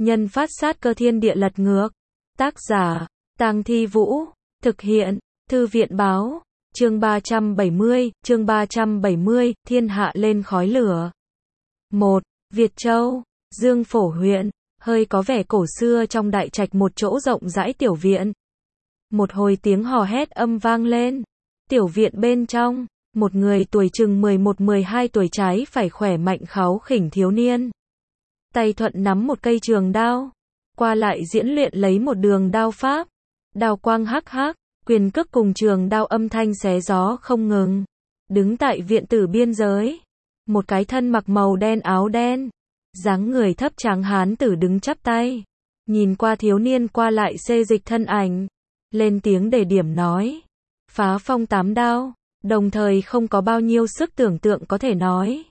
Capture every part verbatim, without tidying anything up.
nhân phát sát cơ thiên địa lật ngược. Tác giả, Tang Thi Vũ. Thực hiện, Thư viện báo. Chương ba trăm bảy mươi, chương ba trăm bảy mươi, thiên hạ lên khói lửa. một. Việt Châu, Dương Phổ huyện, hơi có vẻ cổ xưa trong đại trạch một chỗ rộng rãi tiểu viện. Một hồi tiếng hò hét âm vang lên. Tiểu viện bên trong, một người tuổi chừng mười một mười hai tuổi trái phải khỏe mạnh kháu khỉnh thiếu niên. Tay thuận nắm một cây trường đao, qua lại diễn luyện lấy một đường đao pháp. Đao quang hắc hắc, quyền cước cùng trường đao âm thanh xé gió không ngừng. Đứng tại viện tử biên giới, một cái thân mặc màu đen áo đen, dáng người thấp tráng hán tử đứng chắp tay, nhìn qua thiếu niên qua lại xê dịch thân ảnh, lên tiếng đề điểm nói: phá phong tám đao, đồng thời không có bao nhiêu sức tưởng tượng có thể nói.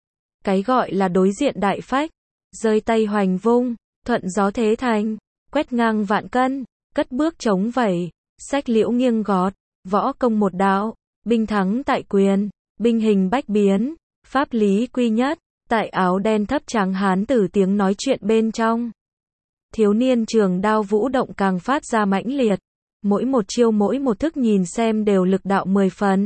Cái gọi là đối diện đại phách, giơ tay hoành vung, thuận gió thế thành, quét ngang vạn cân, cất bước chống vẩy, sách liễu nghiêng gót, võ công một đạo, binh thắng tại quyền, binh hình bách biến, pháp lý quy nhất. Tại áo đen thấp tráng hán tử tiếng nói chuyện bên trong, thiếu niên trường đao vũ động càng phát ra mãnh liệt, mỗi một chiêu mỗi một thức nhìn xem đều lực đạo mười phần.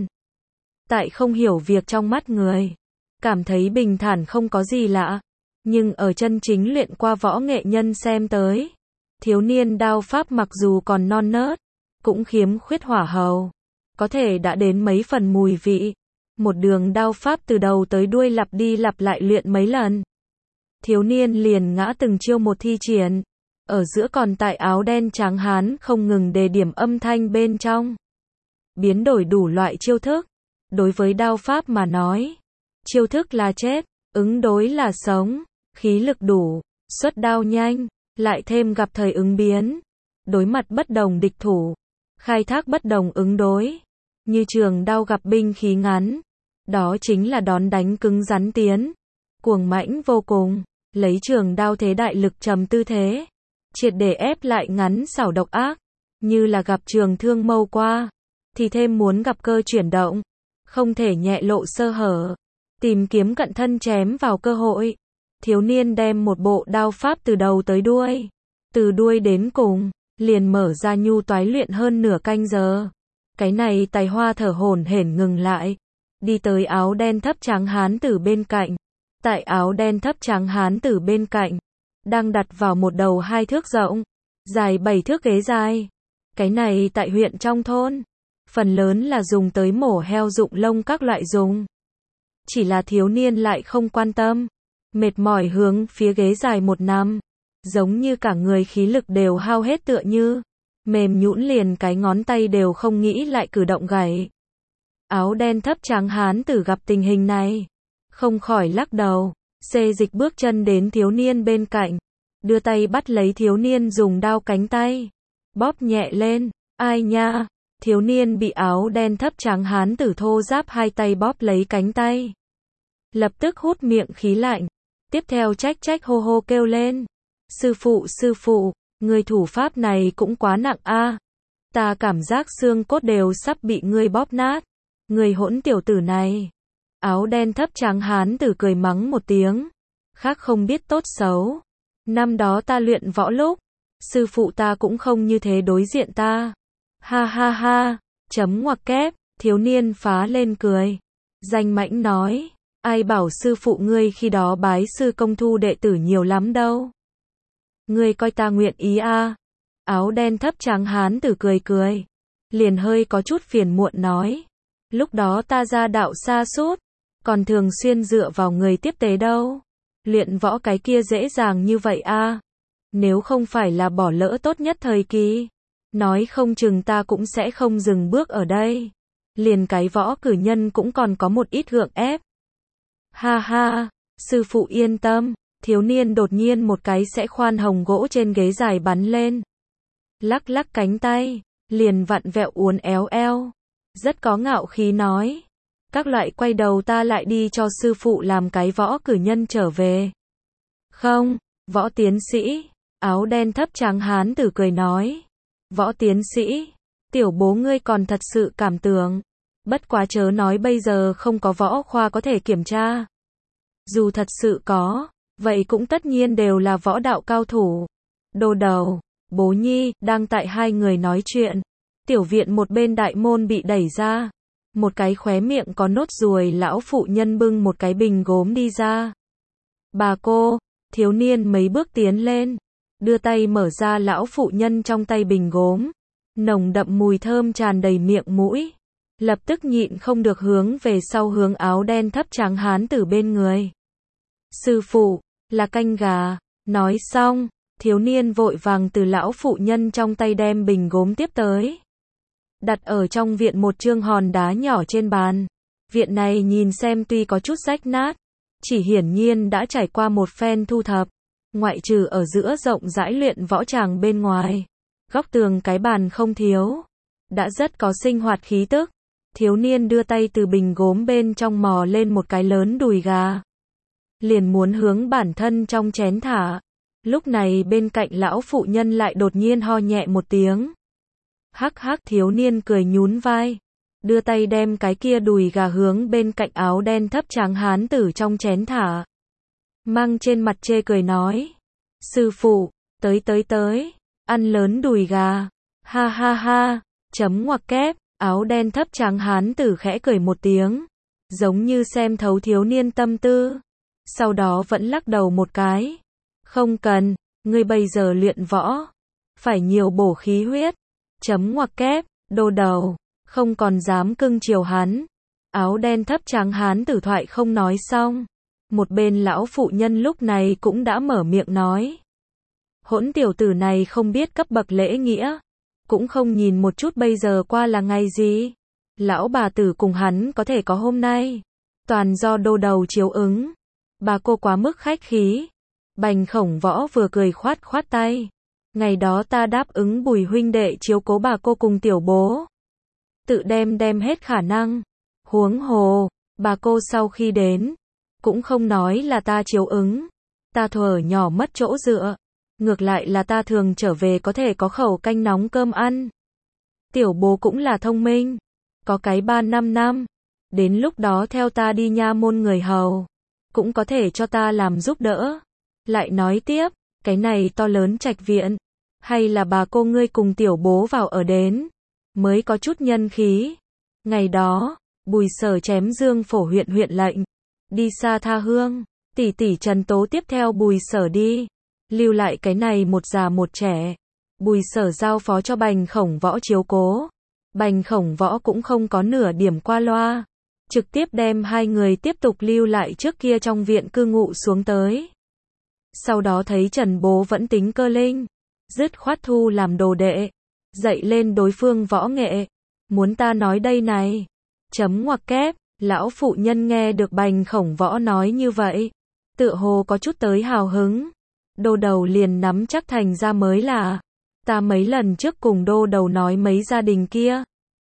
Tại không hiểu việc trong mắt người, cảm thấy bình thản không có gì lạ, nhưng ở chân chính luyện qua võ nghệ nhân xem tới, thiếu niên đao pháp mặc dù còn non nớt, cũng khiếm khuyết hỏa hầu, có thể đã đến mấy phần mùi vị. Một đường đao pháp từ đầu tới đuôi lặp đi lặp lại luyện mấy lần, thiếu niên liền ngã từng chiêu một thi triển. Ở giữa còn tại áo đen tráng hán không ngừng đề điểm âm thanh bên trong, biến đổi đủ loại chiêu thức. Đối với đao pháp mà nói, chiêu thức là chết, ứng đối là sống, khí lực đủ, xuất đao nhanh, lại thêm gặp thời ứng biến, đối mặt bất đồng địch thủ, khai thác bất đồng ứng đối. Như trường đao gặp binh khí ngắn, đó chính là đón đánh cứng rắn tiến, cuồng mãnh vô cùng, lấy trường đao thế đại lực trầm tư thế, triệt để ép lại ngắn xảo độc ác. Như là gặp trường thương mâu qua, thì thêm muốn gặp cơ chuyển động, không thể nhẹ lộ sơ hở, tìm kiếm cận thân chém vào cơ hội. Thiếu niên đem một bộ đao pháp từ đầu tới đuôi, từ đuôi đến cùng, liền mở ra nhu toái luyện hơn nửa canh giờ. Cái này tài hoa thở hổn hển ngừng lại, đi tới áo đen thấp tráng hán tử bên cạnh. Tại áo đen thấp tráng hán tử bên cạnh, đang đặt vào một đầu hai thước rộng, dài bảy thước ghế dài. Cái này tại huyện trong thôn, phần lớn là dùng tới mổ heo rụng lông các loại dùng. Chỉ là thiếu niên lại không quan tâm, mệt mỏi hướng phía ghế dài một nằm, giống như cả người khí lực đều hao hết tựa như, mềm nhũn liền cái ngón tay đều không nghĩ lại cử động gảy. Áo đen thấp tráng hán tử gặp tình hình này, không khỏi lắc đầu, xê dịch bước chân đến thiếu niên bên cạnh, đưa tay bắt lấy thiếu niên dùng đao cánh tay, bóp nhẹ lên. Ai nha, thiếu niên bị áo đen thấp tráng hán tử thô ráp hai tay bóp lấy cánh tay, lập tức hút miệng khí lạnh, tiếp theo trách trách hô hô kêu lên: sư phụ sư phụ, người thủ pháp này cũng quá nặng a, ta cảm giác xương cốt đều sắp bị ngươi bóp nát, người hỗn tiểu tử này. Áo đen thấp tráng hán tử cười mắng một tiếng, khác không biết tốt xấu, năm đó ta luyện võ lúc, sư phụ ta cũng không như thế đối diện ta. Ha ha ha, chấm ngoặc kép, thiếu niên phá lên cười, danh mãnh nói: ai bảo sư phụ ngươi khi đó bái sư công thu đệ tử nhiều lắm đâu. Ngươi coi ta nguyện ý a? À? Áo đen thấp tráng hán tử cười cười, liền hơi có chút phiền muộn nói: lúc đó ta ra đạo xa sút, còn thường xuyên dựa vào người tiếp tế đâu. Luyện võ cái kia dễ dàng như vậy a? À? Nếu không phải là bỏ lỡ tốt nhất thời kỳ, nói không chừng ta cũng sẽ không dừng bước ở đây. Liền cái võ cử nhân cũng còn có một ít gượng ép. Ha ha, sư phụ yên tâm. Thiếu niên đột nhiên một cái sẽ khoan hồng gỗ trên ghế dài bắn lên, lắc lắc cánh tay, liền vặn vẹo uốn éo eo, rất có ngạo khí nói: các loại quay đầu ta lại đi cho sư phụ làm cái võ cử nhân trở về. Không, võ tiến sĩ. Áo đen thấp tráng hán tử cười nói: võ tiến sĩ, tiểu bố ngươi còn thật sự cảm tưởng, bất quá chớ nói bây giờ không có võ khoa có thể kiểm tra. Dù thật sự có, vậy cũng tất nhiên đều là võ đạo cao thủ. Đô đầu, bố nhi, đang tại hai người nói chuyện. Tiểu viện một bên đại môn bị đẩy ra. Một cái khóe miệng có nốt ruồi lão phụ nhân bưng một cái bình gốm đi ra. Bà cô, thiếu niên mấy bước tiến lên. Đưa tay mở ra lão phụ nhân trong tay bình gốm. Nồng đậm mùi thơm tràn đầy miệng mũi. Lập tức nhịn không được hướng về sau hướng áo đen thấp trắng hán tử bên người. Sư phụ, là canh gà. Nói xong, thiếu niên vội vàng từ lão phụ nhân trong tay đem bình gốm tiếp tới. Đặt ở trong viện một chương hòn đá nhỏ trên bàn. Viện này nhìn xem tuy có chút rách nát, chỉ hiển nhiên đã trải qua một phen thu thập. Ngoại trừ ở giữa rộng rãi luyện võ tràng bên ngoài, góc tường cái bàn không thiếu, đã rất có sinh hoạt khí tức. Thiếu niên đưa tay từ bình gốm bên trong mò lên một cái lớn đùi gà. Liền muốn hướng bản thân trong chén thả. Lúc này bên cạnh lão phụ nhân lại đột nhiên ho nhẹ một tiếng. Hắc hắc, thiếu niên cười nhún vai. Đưa tay đem cái kia đùi gà hướng bên cạnh áo đen thấp tráng hán tử trong chén thả. Mang trên mặt chê cười nói. Sư phụ, tới tới tới, ăn lớn đùi gà. Ha ha ha, chấm ngoặc kép, áo đen thấp tráng hán tử khẽ cười một tiếng. Giống như xem thấu thiếu niên tâm tư. Sau đó vẫn lắc đầu một cái. Không cần, ngươi bây giờ luyện võ. Phải nhiều bổ khí huyết. Chấm ngoặc kép, đô đầu, không còn dám cưng chiều hắn. Áo đen thấp trắng hán tử thoại không nói xong. Một bên lão phụ nhân lúc này cũng đã mở miệng nói. Hỗn tiểu tử này không biết cấp bậc lễ nghĩa. Cũng không nhìn một chút bây giờ qua là ngày gì. Lão bà tử cùng hắn có thể có hôm nay. Toàn do đô đầu chiếu ứng. Bà cô quá mức khách khí. Bành Khổng Võ vừa cười khoát khoát tay. Ngày đó ta đáp ứng Bùi huynh đệ chiếu cố bà cô cùng tiểu bố. Tự đem đem hết khả năng. Huống hồ, bà cô sau khi đến, cũng không nói là ta chiếu ứng. Ta thuở nhỏ mất chỗ dựa. Ngược lại là ta thường trở về có thể có khẩu canh nóng cơm ăn. Tiểu bố cũng là thông minh. Có cái ba năm năm. Đến lúc đó theo ta đi nha môn người hầu. Cũng có thể cho ta làm giúp đỡ. Lại nói tiếp, cái này to lớn trạch viện. Hay là bà cô ngươi cùng tiểu bố vào ở đến. Mới có chút nhân khí. Ngày đó, Bùi Sở chém Dương Phổ huyện huyện lệnh. Đi xa tha hương. Tỷ tỷ Trần Tố tiếp theo Bùi Sở đi. Lưu lại cái này một già một trẻ. Bùi Sở giao phó cho Bành Khổng Võ chiếu cố. Bành Khổng Võ cũng không có nửa điểm qua loa. Trực tiếp đem hai người tiếp tục lưu lại trước kia trong viện cư ngụ xuống tới. Sau đó thấy Trần Bố vẫn tính cơ linh. Dứt khoát thu làm đồ đệ. Dạy lên đối phương võ nghệ. Muốn ta nói đây này. Chấm ngoặc kép. Lão phụ nhân nghe được Bành Khổng Võ nói như vậy. Tựa hồ có chút tới hào hứng. Đô đầu liền nắm chắc thành ra mới là. Ta mấy lần trước cùng đô đầu nói mấy gia đình kia.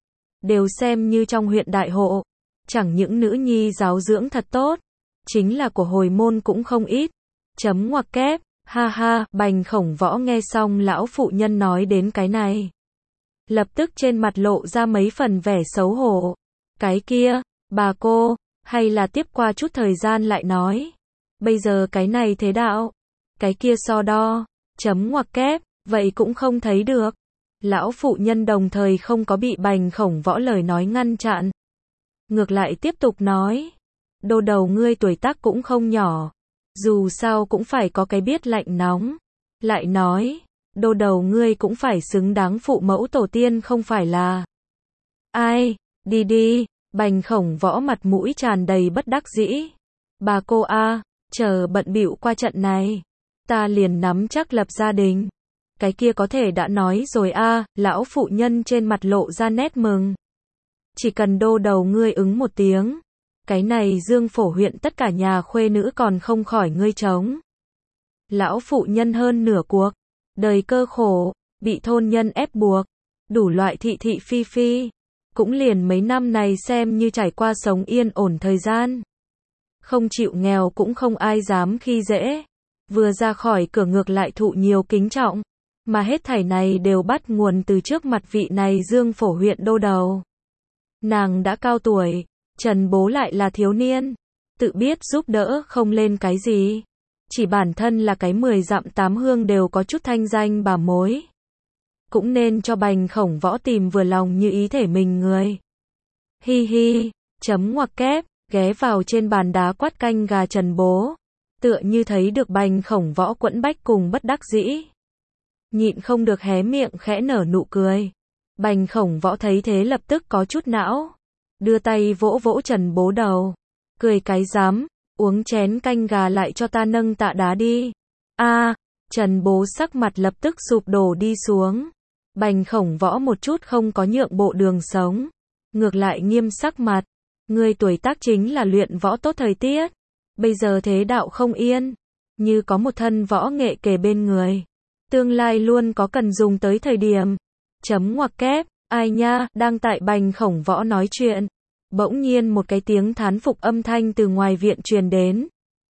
Đều xem như trong huyện đại hộ. Chẳng những nữ nhi giáo dưỡng thật tốt. Chính là của hồi môn cũng không ít. Chấm ngoặc kép. Ha ha, Bành Khổng Võ nghe xong lão phụ nhân nói đến cái này. Lập tức trên mặt lộ ra mấy phần vẻ xấu hổ. Cái kia, bà cô, hay là tiếp qua chút thời gian lại nói. Bây giờ cái này thế đạo. Cái kia so đo. Chấm ngoặc kép, vậy cũng không thấy được. Lão phụ nhân đồng thời không có bị Bành Khổng Võ lời nói ngăn chặn. Ngược lại tiếp tục nói. Đô đầu ngươi tuổi tác cũng không nhỏ. Dù sao cũng phải có cái biết lạnh nóng. Lại nói, đô đầu ngươi cũng phải xứng đáng phụ mẫu tổ tiên không phải là. Ai, đi đi, Bành Khổng Võ mặt mũi tràn đầy bất đắc dĩ. Bà cô a, chờ bận bịu qua trận này. Ta liền nắm chắc lập gia đình. Cái kia có thể đã nói rồi a, lão phụ nhân trên mặt lộ ra nét mừng. Chỉ cần đô đầu ngươi ứng một tiếng. Cái này Dương Phổ huyện tất cả nhà khuê nữ còn không khỏi ngươi trống. Lão phụ nhân hơn nửa cuộc. Đời cơ khổ, bị thôn nhân ép buộc. Đủ loại thị thị phi phi. Cũng liền mấy năm này xem như trải qua sống yên ổn thời gian. Không chịu nghèo cũng không ai dám khi dễ. Vừa ra khỏi cửa ngược lại thụ nhiều kính trọng. Mà hết thảy này đều bắt nguồn từ trước mặt vị này Dương Phổ huyện đô đầu. Nàng đã cao tuổi. Trần Bố lại là thiếu niên. Tự biết giúp đỡ không lên cái gì. Chỉ bản thân là cái mười dặm tám hương đều có chút thanh danh bà mối. Cũng nên cho Bành Khổng Võ tìm vừa lòng như ý thể mình người. Hi hi, chấm ngoặc kép, ghé vào trên bàn đá quát canh gà Trần Bố. Tựa như thấy được Bành Khổng Võ quẫn bách cùng bất đắc dĩ. Nhịn không được hé miệng khẽ nở nụ cười. Bành Khổng Võ thấy thế lập tức có chút não. Đưa tay vỗ vỗ Trần Bố đầu. Cười cái dám, uống chén canh gà lại cho ta nâng tạ đá đi. A, Trần Bố sắc mặt lập tức sụp đổ đi xuống. Bành Khổng Võ một chút không có nhượng bộ đường sống. Ngược lại nghiêm sắc mặt. Người tuổi tác chính là luyện võ tốt thời tiết. Bây giờ thế đạo không yên. Như có một thân võ nghệ kề bên người. Tương lai luôn có cần dùng tới thời điểm. Chấm ngoặc kép, ai nha, đang tại Bành Khổng Võ nói chuyện. Bỗng nhiên một cái tiếng thán phục âm thanh từ ngoài viện truyền đến.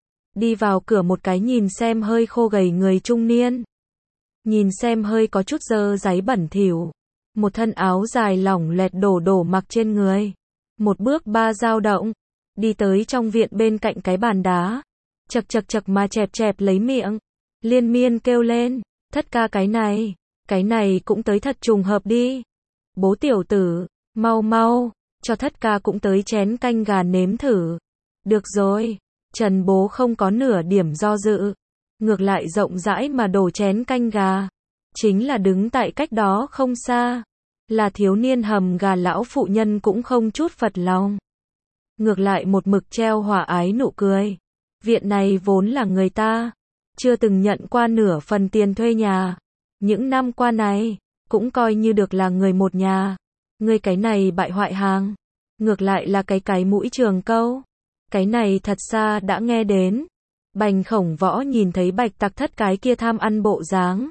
Đi vào cửa một cái nhìn xem hơi khô gầy người trung niên. Nhìn xem hơi có chút dơ dáy bẩn thỉu. Một thân áo dài lỏng lẹt đổ đổ mặc trên người. Một bước ba dao động. Đi tới trong viện bên cạnh cái bàn đá. Chật chật chật mà chẹp chẹp lấy miệng. Liên miên kêu lên. Thất ca cái này. Cái này cũng tới thật trùng hợp đi. Bố tiểu tử. Mau mau. Cho thất ca cũng tới chén canh gà nếm thử. Được rồi. Trần Bố không có nửa điểm do dự. Ngược lại rộng rãi mà đổ chén canh gà. Chính là đứng tại cách đó không xa. Là thiếu niên hầm gà lão phụ nhân cũng không chút phật lòng. Ngược lại một mực treo hòa ái nụ cười. Viện này vốn là người ta. Chưa từng nhận qua nửa phần tiền thuê nhà. Những năm qua này, cũng coi như được là người một nhà. Người cái này bại hoại hàng. Ngược lại là cái cái mũi trường câu. Cái này thật xa đã nghe đến. Bành Khổng Võ nhìn thấy Bạch Tặc Thất cái kia tham ăn bộ dáng.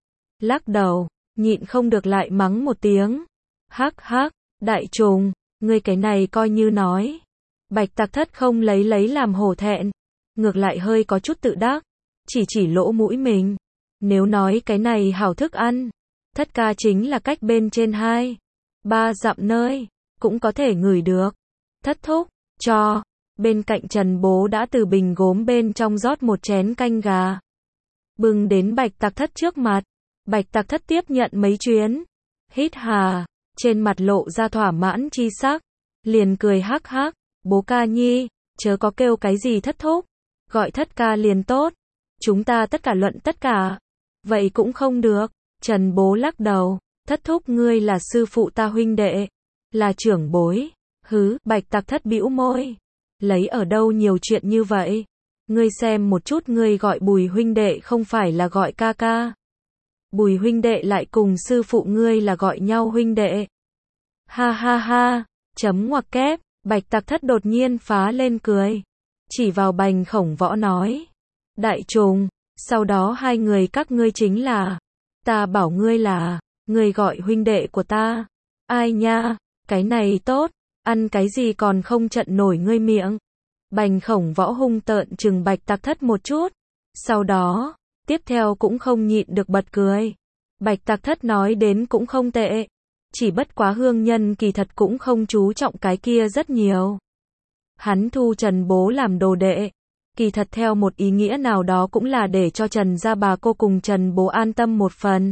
Lắc đầu, nhịn không được lại mắng một tiếng. Hắc hắc, đại trùng, ngươi cái này coi như nói. Bạch Tặc Thất không lấy lấy làm hổ thẹn. Ngược lại hơi có chút tự đắc. Chỉ chỉ lỗ mũi mình. Nếu nói cái này hảo thức ăn. Thất ca chính là cách bên trên hai. Ba dặm nơi. Cũng có thể ngửi được. Thất thúc, cho. Bên cạnh Trần Bố đã từ bình gốm bên trong rót một chén canh gà. Bưng đến Bạch Tặc Thất trước mặt. Bạch Tặc Thất tiếp nhận mấy chuyến. Hít hà. Trên mặt lộ ra thỏa mãn chi sắc. Liền cười hắc hắc. Bố ca nhi. Chớ có kêu cái gì thất thúc. Gọi thất ca liền tốt. Chúng ta tất cả luận tất cả. Vậy cũng không được. Trần Bố lắc đầu. Thất thúc ngươi là sư phụ ta huynh đệ. Là trưởng bối. Hứ, Bạch Tặc Thất bĩu môi. Lấy ở đâu nhiều chuyện như vậy? Ngươi xem một chút ngươi gọi Bùi huynh đệ không phải là gọi ca ca. Bùi huynh đệ lại cùng sư phụ ngươi là gọi nhau huynh đệ. Ha ha ha, chấm ngoặc kép, Bạch Tặc Thất đột nhiên phá lên cười. Chỉ vào Bành Khổng Võ nói. Đại trùng, sau đó hai người các ngươi chính là. Ta bảo ngươi là, ngươi gọi huynh đệ của ta. Ai nha, cái này tốt. Ăn cái gì còn không trận nổi ngươi miệng. Bành Khổng Võ hung tợn chừng Bạch Tặc Thất một chút. Sau đó, tiếp theo cũng không nhịn được bật cười. Bạch Tặc Thất nói đến cũng không tệ. Chỉ bất quá hương nhân kỳ thật cũng không chú trọng cái kia rất nhiều. Hắn thu Trần Bố làm đồ đệ. Kỳ thật theo một ý nghĩa nào đó cũng là để cho Trần gia bà cô cùng Trần Bố an tâm một phần.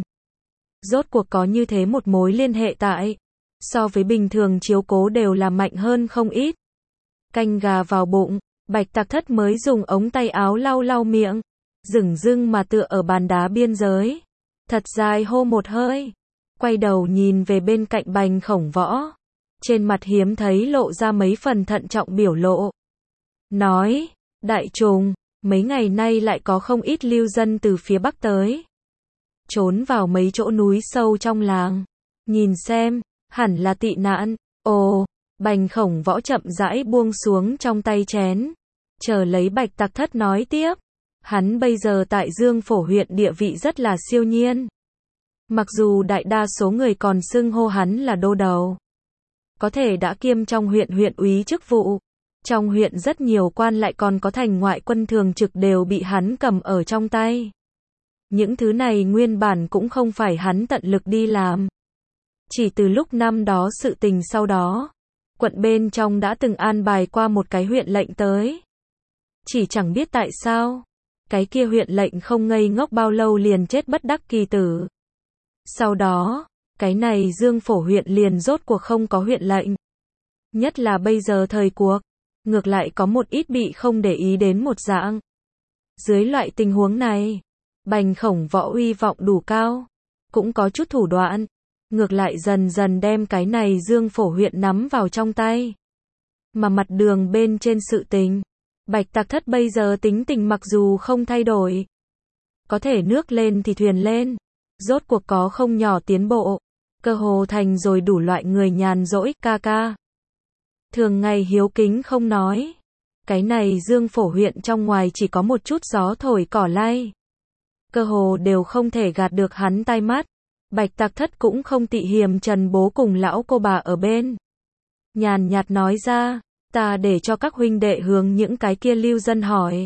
Rốt cuộc có như thế một mối liên hệ tại. So với bình thường chiếu cố đều là mạnh hơn không ít. Canh gà vào bụng, Bạch Tặc Thất mới dùng ống tay áo lau lau miệng. Dửng dưng mà tựa ở bàn đá biên giới. Thật dài hô một hơi. Quay đầu nhìn về bên cạnh Bành Khổng Võ. Trên mặt hiếm thấy lộ ra mấy phần thận trọng biểu lộ. Nói, đại trùng, mấy ngày nay lại có không ít lưu dân từ phía Bắc tới. Trốn vào mấy chỗ núi sâu trong làng. Nhìn xem. Hẳn là tị nạn. Ồ, Bành Khổng Võ chậm rãi buông xuống trong tay chén. Chờ lấy Bạch Tặc Thất nói tiếp. Hắn bây giờ tại Dương Phổ huyện địa vị rất là siêu nhiên. Mặc dù đại đa số người còn xưng hô hắn là đô đầu. Có thể đã kiêm trong huyện huyện úy chức vụ. Trong huyện rất nhiều quan lại còn có thành ngoại quân thường trực đều bị hắn cầm ở trong tay. Những thứ này nguyên bản cũng không phải hắn tận lực đi làm. Chỉ từ lúc năm đó sự tình sau đó, quận bên trong đã từng an bài qua một cái huyện lệnh tới. Chỉ chẳng biết tại sao, cái kia huyện lệnh không ngây ngốc bao lâu liền chết bất đắc kỳ tử. Sau đó, cái này Dương Phổ huyện liền rốt cuộc không có huyện lệnh. Nhất là bây giờ thời cuộc, ngược lại có một ít bị không để ý đến một dạng. Dưới loại tình huống này, Bành Khổng Võ uy vọng đủ cao, cũng có chút thủ đoạn, ngược lại dần dần đem cái này Dương Phổ huyện nắm vào trong tay. Mà mặt đường bên trên sự tình, Bạch Tạc Thất bây giờ tính tình mặc dù không thay đổi, có thể nước lên thì thuyền lên, rốt cuộc có không nhỏ tiến bộ, cơ hồ thành rồi đủ loại người nhàn rỗi, ca ca. Thường ngày hiếu kính không nói, cái này Dương Phổ huyện trong ngoài chỉ có một chút gió thổi cỏ lay, cơ hồ đều không thể gạt được hắn tai mắt. Bạch Tạc Thất cũng không tị hiềm Trần bố cùng lão cô bà ở bên. Nhàn nhạt nói ra, ta để cho các huynh đệ hướng những cái kia lưu dân hỏi.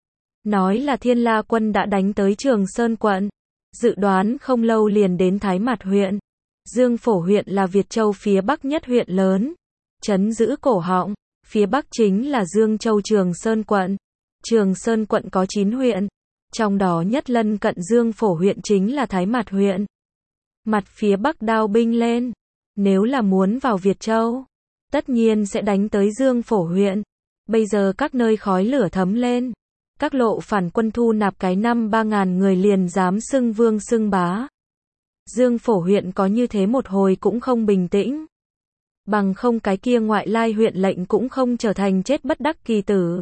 Nói là Thiên La quân đã đánh tới Trường Sơn quận, dự đoán không lâu liền đến Thái Mạt huyện. Dương Phổ huyện là Việt Châu phía bắc nhất huyện lớn, trấn giữ cổ họng, phía bắc chính là Dương Châu Trường Sơn quận. Trường Sơn quận có chín huyện, trong đó nhất lân cận Dương Phổ huyện chính là Thái Mạt huyện. Mặt phía bắc đao binh lên, nếu là muốn vào Việt Châu, tất nhiên sẽ đánh tới Dương Phổ huyện. Bây giờ các nơi khói lửa thấm lên, các lộ phản quân thu nạp cái năm ba ngàn người liền dám xưng vương xưng bá. Dương Phổ huyện có như thế một hồi cũng không bình tĩnh. Bằng không cái kia ngoại lai huyện lệnh cũng không trở thành chết bất đắc kỳ tử.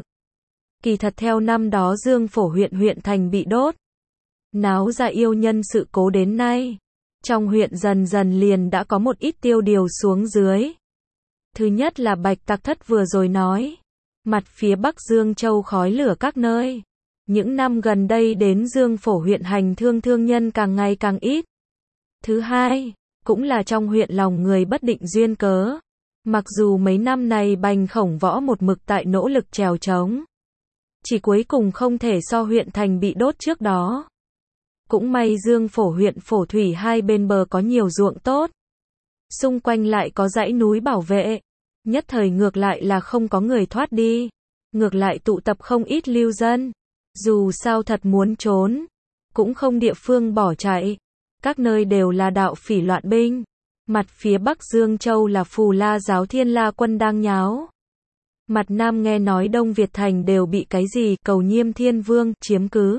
Kỳ thật theo năm đó Dương Phổ huyện huyện thành bị đốt, náo ra yêu nhân sự cố đến nay, trong huyện dần dần liền đã có một ít tiêu điều xuống dưới. Thứ nhất là Bạch Tạc Thất vừa rồi nói, mặt phía bắc Dương Châu khói lửa các nơi. Những năm gần đây đến Dương Phổ huyện hành thương thương nhân càng ngày càng ít. Thứ hai, cũng là trong huyện lòng người bất định duyên cớ. Mặc dù mấy năm này Bành Khổng Võ một mực tại nỗ lực trèo trống, chỉ cuối cùng không thể so huyện thành bị đốt trước đó. Cũng may Dương Phổ huyện Phổ Thủy hai bên bờ có nhiều ruộng tốt, xung quanh lại có dãy núi bảo vệ, nhất thời ngược lại là không có người thoát đi, ngược lại tụ tập không ít lưu dân. Dù sao thật muốn trốn, cũng không địa phương bỏ chạy, các nơi đều là đạo phỉ loạn binh. Mặt phía bắc Dương Châu là Phù La giáo Thiên La quân đang nháo. Mặt nam nghe nói Đông Việt thành đều bị cái gì Cầu Nhiêm Thiên Vương chiếm cứ.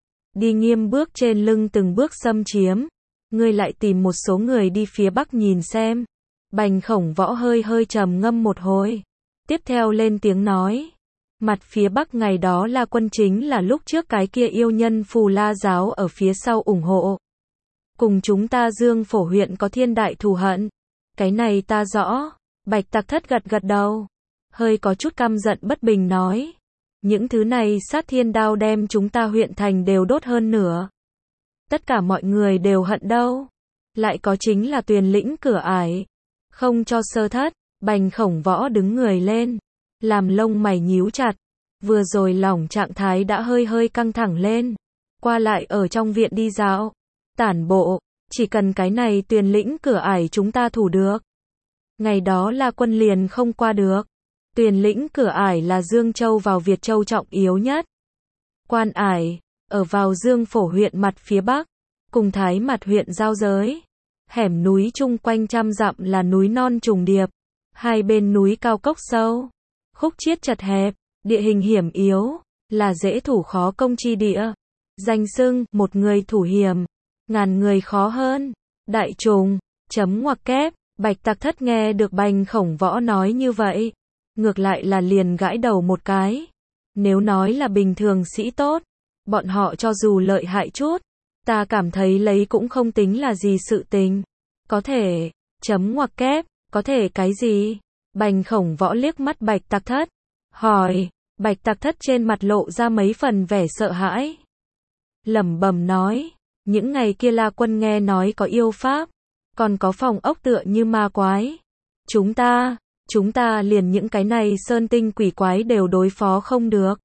Đi Nghiêm bước trên lưng từng bước xâm chiếm. Ngươi lại tìm một số người đi phía bắc nhìn xem. Bành Khổng Võ hơi hơi trầm ngâm một hồi, tiếp theo lên tiếng nói. Mặt phía bắc ngày đó La quân chính là lúc trước cái kia yêu nhân Phù La giáo ở phía sau ủng hộ. Cùng chúng ta Dương Phổ huyện có thiên đại thù hận. Cái này ta rõ. Bạch Tạc Thất gật gật đầu, hơi có chút căm giận bất bình nói. Những thứ này sát thiên đao đem chúng ta huyện thành đều đốt hơn nửa. Tất cả mọi người đều hận đâu. Lại có chính là Tuyền lĩnh cửa ải. Không cho sơ thất. Bành Khổng Võ đứng người lên, làm lông mày nhíu chặt. Vừa rồi lòng trạng thái đã hơi hơi căng thẳng lên. Qua lại ở trong viện đi dạo, tản bộ, chỉ cần cái này Tuyền lĩnh cửa ải chúng ta thủ được. Ngày đó là quân liền không qua được. Tuyền lĩnh cửa ải là Dương Châu vào Việt Châu trọng yếu nhất. Quan ải, ở vào Dương Phổ huyện mặt phía bắc, cùng Thái Mạt huyện giao giới. Hẻm núi chung quanh trăm dặm là núi non trùng điệp, hai bên núi cao cốc sâu, khúc chiết chật hẹp, địa hình hiểm yếu, là dễ thủ khó công chi địa. Danh xưng, một người thủ hiểm, ngàn người khó hơn. Đại trùng, chấm ngoặc kép. Bạch Tạc Thất nghe được Bành Khổng Võ nói như vậy, ngược lại là liền gãi đầu một cái. Nếu nói là bình thường sĩ tốt, bọn họ cho dù lợi hại chút, ta cảm thấy lấy cũng không tính là gì sự tình. Có thể, chấm ngoặc kép, có thể cái gì? Bành Khổng Võ liếc mắt Bạch Tạc Thất, hỏi. Bạch Tạc Thất trên mặt lộ ra mấy phần vẻ sợ hãi, lẩm bẩm nói, những ngày kia La quân nghe nói có yêu pháp, còn có phòng ốc tựa như ma quái. Chúng ta, chúng ta liền những cái này sơn tinh quỷ quái đều đối phó không được.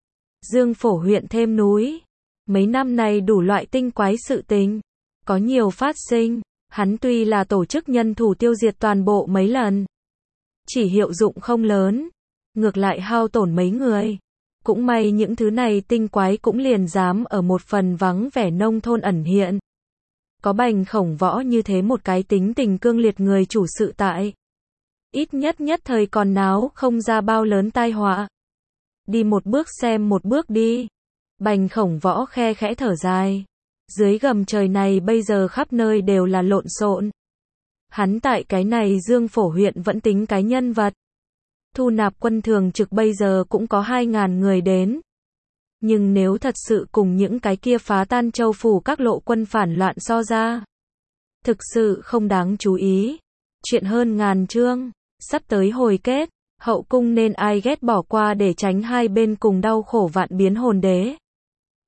Dương Phổ huyện thêm núi, mấy năm này đủ loại tinh quái sự tình, có nhiều phát sinh. Hắn tuy là tổ chức nhân thủ tiêu diệt toàn bộ mấy lần, chỉ hiệu dụng không lớn, ngược lại hao tổn mấy người. Cũng may những thứ này tinh quái cũng liền dám ở một phần vắng vẻ nông thôn ẩn hiện. Có Bành Khổng Võ như thế một cái tính tình cương liệt người chủ sự tại. Ít nhất nhất thời còn náo không ra bao lớn tai họa. Đi một bước xem một bước đi. Bành Khổng Võ khe khẽ thở dài. Dưới gầm trời này bây giờ khắp nơi đều là lộn xộn. Hắn tại cái này Dương Phổ huyện vẫn tính cái nhân vật. Thu nạp quân thường trực bây giờ cũng có hai ngàn người đến. Nhưng nếu thật sự cùng những cái kia phá tan châu phủ các lộ quân phản loạn so ra, thực sự không đáng chú ý. Chuyện hơn ngàn chương, sắp tới hồi kết, hậu cung nên ai ghét bỏ qua để tránh hai bên cùng đau khổ vạn biến hồn đế.